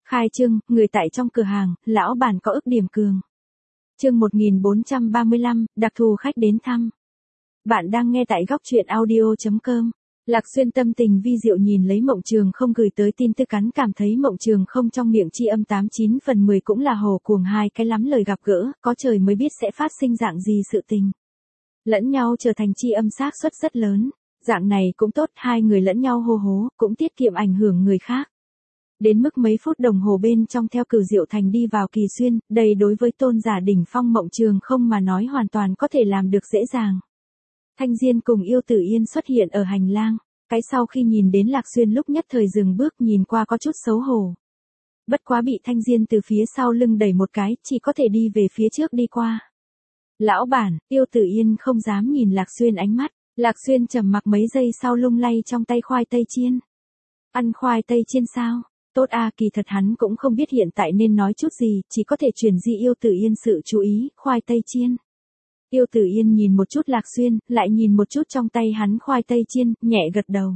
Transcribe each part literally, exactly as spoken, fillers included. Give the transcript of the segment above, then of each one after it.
Khai trương, người tại trong cửa hàng, lão bản có ức điểm cường. Chương một nghìn bốn trăm ba mươi lăm, đặc thù khách đến thăm. Bạn đang nghe tại góc truyện audio chấm com. Lạc Xuyên tâm tình vi diệu nhìn lấy Mộng Trường Không gửi tới tin tức, cắn cảm thấy Mộng Trường Không trong miệng tri âm tám chín phần mười cũng là hồ cuồng hai cái lắm lời gặp gỡ, có trời mới biết sẽ phát sinh dạng gì sự tình. Lẫn nhau trở thành tri âm xác suất rất lớn, dạng này cũng tốt, hai người lẫn nhau hô hố, cũng tiết kiệm ảnh hưởng người khác. Đến mức mấy phút đồng hồ bên trong theo Cửu Diệu Thành đi vào Kỳ Xuyên, đây đối với tôn giả đỉnh phong Mộng Trường Không mà nói hoàn toàn có thể làm được dễ dàng. Thanh Diên cùng Yêu Tử Yên xuất hiện ở hành lang, cái sau khi nhìn đến Lạc Xuyên lúc nhất thời dừng bước, nhìn qua có chút xấu hổ. Bất quá bị Thanh Diên từ phía sau lưng đẩy một cái, chỉ có thể đi về phía trước đi qua. Lão bản, Yêu Tử Yên không dám nhìn Lạc Xuyên ánh mắt, Lạc Xuyên trầm mặc mấy giây sau lung lay trong tay khoai tây chiên. Ăn khoai tây chiên sao? Tốt à, kỳ thật hắn cũng không biết hiện tại nên nói chút gì, chỉ có thể truyền di Yêu Tử Yên sự chú ý, khoai tây chiên. Yêu Tử Yên nhìn một chút Lạc Xuyên, lại nhìn một chút trong tay hắn khoai tây chiên, nhẹ gật đầu.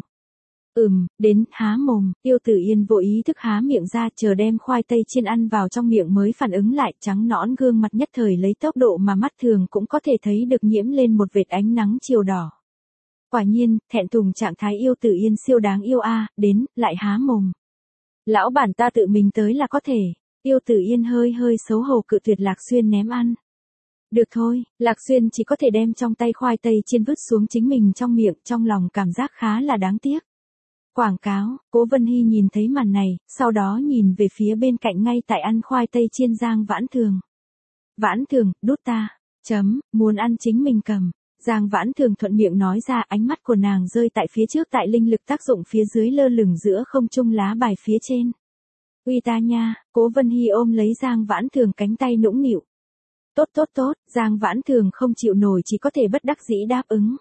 Ừm, đến, há mồm, Yêu Tử Yên vô ý thức há miệng ra, chờ đem khoai tây chiên ăn vào trong miệng mới phản ứng lại, trắng nõn gương mặt nhất thời lấy tốc độ mà mắt thường cũng có thể thấy được nhiễm lên một vệt ánh nắng chiều đỏ. Quả nhiên, thẹn thùng trạng thái Yêu Tử Yên siêu đáng yêu a, à, đến, lại há mồm. Lão bản ta tự mình tới là có thể. Yêu Tử Yên hơi hơi xấu hổ cự tuyệt Lạc Xuyên ném ăn. Được thôi, Lạc Xuyên chỉ có thể đem trong tay khoai tây chiên vứt xuống chính mình trong miệng, trong lòng cảm giác khá là đáng tiếc. Quảng cáo, Cố Vân Hy nhìn thấy màn này, sau đó nhìn về phía bên cạnh ngay tại ăn khoai tây chiên Giang Vãn Thường. Vãn Thường, đút ta, chấm, muốn ăn chính mình cầm. Giang Vãn Thường thuận miệng nói ra, ánh mắt của nàng rơi tại phía trước, tại linh lực tác dụng phía dưới lơ lửng giữa không trung lá bài phía trên. Uy ta nha, Cố Vân Hy ôm lấy Giang Vãn Thường cánh tay nũng nịu. Tốt tốt tốt, Giang Vãn Thường không chịu nổi chỉ có thể bất đắc dĩ đáp ứng.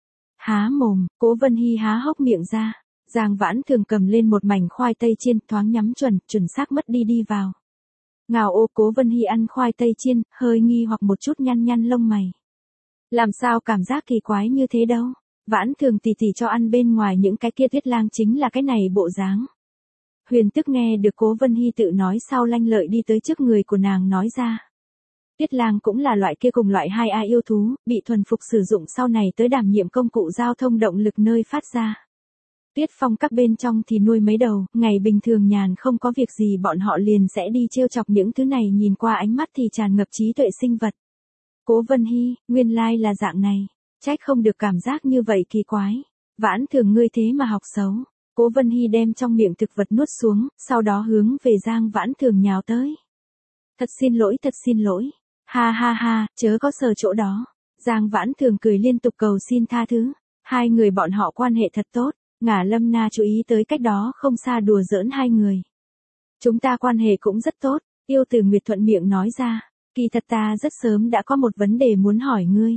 Há mồm, Cố Vân Hy há hốc miệng ra. Giang Vãn Thường cầm lên một mảnh khoai tây chiên, thoáng nhắm chuẩn, chuẩn xác mất đi đi vào. Ngào ô, Cố Vân Hy ăn khoai tây chiên, hơi nghi hoặc một chút nhăn nhăn lông mày. Làm sao cảm giác kỳ quái như thế đâu, Vãn Thường tỉ tỉ cho ăn bên ngoài những cái kia Tuyết Lang chính là cái này bộ dáng. Huyền Tức nghe được Cố Vân Hy tự nói sau lanh lợi đi tới trước người của nàng nói ra. Tuyết Lang cũng là loại kia cùng loại hai a yêu thú, bị thuần phục sử dụng sau này tới đảm nhiệm công cụ giao thông động lực nơi phát ra. Tuyết Phong các bên trong thì nuôi mấy đầu, ngày bình thường nhàn không có việc gì bọn họ liền sẽ đi trêu chọc những thứ này, nhìn qua ánh mắt thì tràn ngập trí tuệ sinh vật. Cố Vân Hy, nguyên lai là dạng này, trách không được cảm giác như vậy kỳ quái. Vãn Thường ngươi thế mà học xấu. Cố Vân Hy đem trong miệng thực vật nuốt xuống, sau đó hướng về Giang Vãn Thường nhào tới. Thật xin lỗi, thật xin lỗi. Ha ha ha, chớ có sờ chỗ đó. Giang Vãn Thường cười liên tục cầu xin tha thứ. Hai người bọn họ quan hệ thật tốt, Ngả Lâm Na chú ý tới cách đó không xa đùa giỡn hai người. Chúng ta quan hệ cũng rất tốt, Yêu Tử Nguyệt thuận miệng nói ra. Kỳ thật ta rất sớm đã có một vấn đề muốn hỏi ngươi.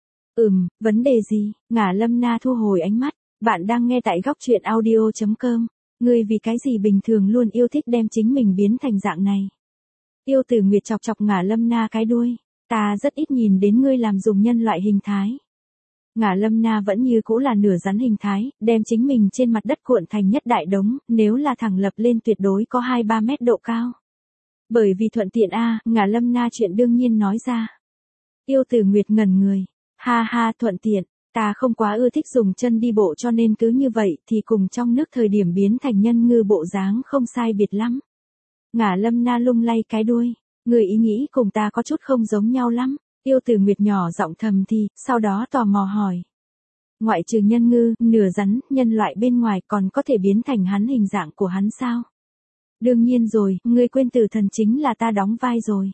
Ừm, vấn đề gì? Ngả Lâm Na thu hồi ánh mắt. Bạn đang nghe tại góc truyện audio chấm com. Ngươi vì cái gì bình thường luôn yêu thích đem chính mình biến thành dạng này? Yêu Tử Nguyệt chọc chọc Ngả Lâm Na cái đuôi. Ta rất ít nhìn đến ngươi làm dùng nhân loại hình thái. Ngả Lâm Na vẫn như cũ là nửa rắn hình thái, đem chính mình trên mặt đất cuộn thành nhất đại đống, nếu là thẳng lập lên tuyệt đối có hai ba mét độ cao. Bởi vì thuận tiện a, à, Ngả Lâm Na chuyện đương nhiên nói ra. Yêu Tử Nguyệt ngẩn người. Ha ha, thuận tiện, ta không quá ưa thích dùng chân đi bộ cho nên cứ như vậy thì cùng trong nước thời điểm biến thành nhân ngư bộ dáng không sai biệt lắm. Ngả Lâm Na lung lay cái đuôi. Người ý nghĩ cùng ta có chút không giống nhau lắm. Yêu Tử Nguyệt nhỏ giọng thầm thì, sau đó tò mò hỏi. Ngoại trừ nhân ngư, nửa rắn, nhân loại bên ngoài còn có thể biến thành hắn hình dạng của hắn sao? Đương nhiên rồi, ngươi quên Tử Thần chính là ta đóng vai rồi.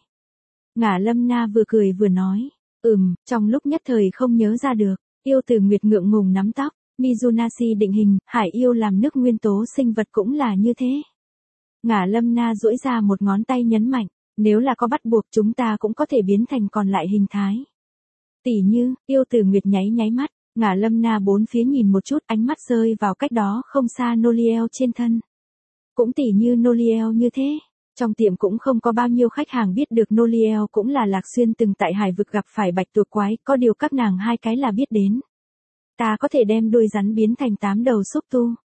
Ngả Lâm Na vừa cười vừa nói. Ừm, trong lúc nhất thời không nhớ ra được. Yêu Tử Nguyệt ngượng ngùng nắm tóc. Mizunasi định hình, hải yêu làm nước nguyên tố sinh vật cũng là như thế. Ngả Lâm Na duỗi ra một ngón tay nhấn mạnh. Nếu là có bắt buộc chúng ta cũng có thể biến thành còn lại hình thái. Tỷ như, Yêu Tử Nguyệt nháy nháy mắt. Ngả Lâm Na bốn phía nhìn một chút, ánh mắt rơi vào cách đó không xa Noliel trên thân. Cũng tỉ như Noliel như thế. Trong tiệm cũng không có bao nhiêu khách hàng biết được Noliel cũng là Lạc Xuyên từng tại hải vực gặp phải bạch tuộc quái, có điều các nàng hai cái là biết đến. Ta có thể đem đuôi rắn biến thành tám đầu xúc tu.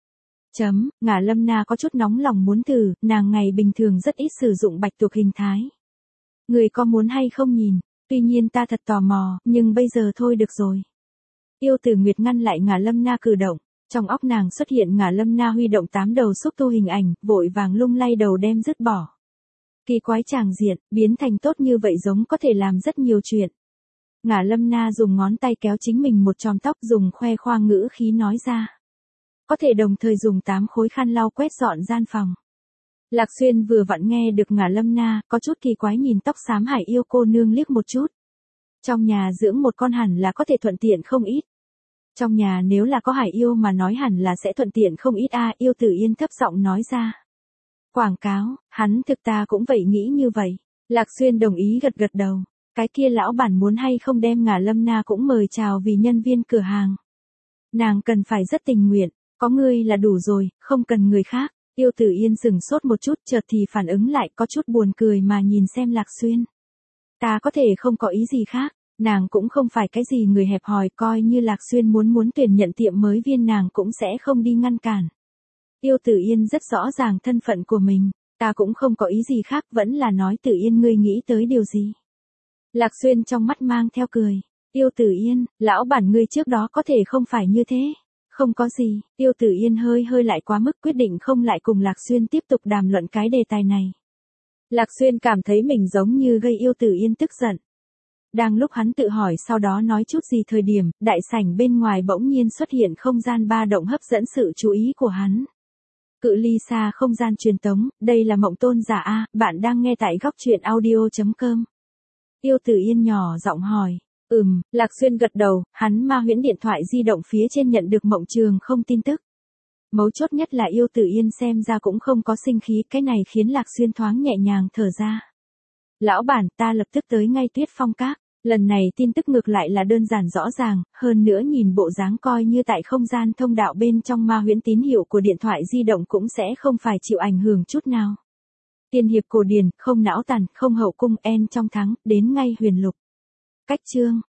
Chấm, Ngả Lâm Na có chút nóng lòng muốn thử, nàng ngày bình thường rất ít sử dụng bạch tuộc hình thái. Người có muốn hay không nhìn, tuy nhiên ta thật tò mò, nhưng bây giờ thôi được rồi. Yêu Tử Nguyệt ngăn lại Ngả Lâm Na cử động, trong óc nàng xuất hiện Ngả Lâm Na huy động tám đầu xúc tu hình ảnh, vội vàng lung lay đầu đem dứt bỏ. Kỳ quái tràng diện, biến thành tốt như vậy giống có thể làm rất nhiều chuyện. Ngả Lâm Na dùng ngón tay kéo chính mình một chòm tóc dùng khoe khoang ngữ khí nói ra. Có thể đồng thời dùng tám khối khăn lau quét dọn gian phòng. Lạc Xuyên vừa vặn nghe được Ngả Lâm Na, có chút kỳ quái nhìn tóc xám Hải Yêu cô nương liếc một chút. Trong nhà dưỡng một con hẳn là có thể thuận tiện không ít. Trong nhà nếu là có Hải Yêu mà nói hẳn là sẽ thuận tiện không ít a à, Yêu Tử Yên thấp giọng nói ra. Quảng cáo, hắn thực ta cũng vậy nghĩ như vậy. Lạc Xuyên đồng ý gật gật đầu. Cái kia lão bản muốn hay không đem Ngả Lâm Na cũng mời chào vì nhân viên cửa hàng. Nàng cần phải rất tình nguyện, có ngươi là đủ rồi, không cần người khác. Yêu Tử Yên sừng sốt một chút chợt thì phản ứng lại có chút buồn cười mà nhìn xem Lạc Xuyên. Ta có thể không có ý gì khác, nàng cũng không phải cái gì người hẹp hòi coi như Lạc Xuyên muốn muốn tuyển nhận tiệm mới viên nàng cũng sẽ không đi ngăn cản. Yêu Tử Yên rất rõ ràng thân phận của mình, ta cũng không có ý gì khác vẫn là nói Tử Yên ngươi nghĩ tới điều gì. Lạc Xuyên trong mắt mang theo cười, Yêu Tử Yên, lão bản ngươi trước đó có thể không phải như thế. Không có gì, Yêu Tử Yên hơi hơi lại quá mức quyết định không lại cùng Lạc Xuyên tiếp tục đàm luận cái đề tài này. Lạc Xuyên cảm thấy mình giống như gây Yêu Tử Yên tức giận. Đang lúc hắn tự hỏi sau đó nói chút gì thời điểm, đại sảnh bên ngoài bỗng nhiên xuất hiện không gian ba động hấp dẫn sự chú ý của hắn. Cự ly xa không gian truyền tống, đây là Mộng Tôn giả a, bạn đang nghe tại góc truyện audio chấm com. Yêu Tử Yên nhỏ giọng hỏi. Ừm, Lạc Xuyên gật đầu, hắn ma huyễn điện thoại di động phía trên nhận được Mộng Trường không tin tức. Mấu chốt nhất là Yêu Tử Yên xem ra cũng không có sinh khí, cái này khiến Lạc Xuyên thoáng nhẹ nhàng thở ra. Lão bản, ta lập tức tới ngay Tuyết Phong Các, lần này tin tức ngược lại là đơn giản rõ ràng, hơn nữa nhìn bộ dáng coi như tại không gian thông đạo bên trong ma huyễn tín hiệu của điện thoại di động cũng sẽ không phải chịu ảnh hưởng chút nào. Tiên hiệp cổ điển, không não tàn, không hậu cung en trong thắng, đến ngay huyền lục. Cách chương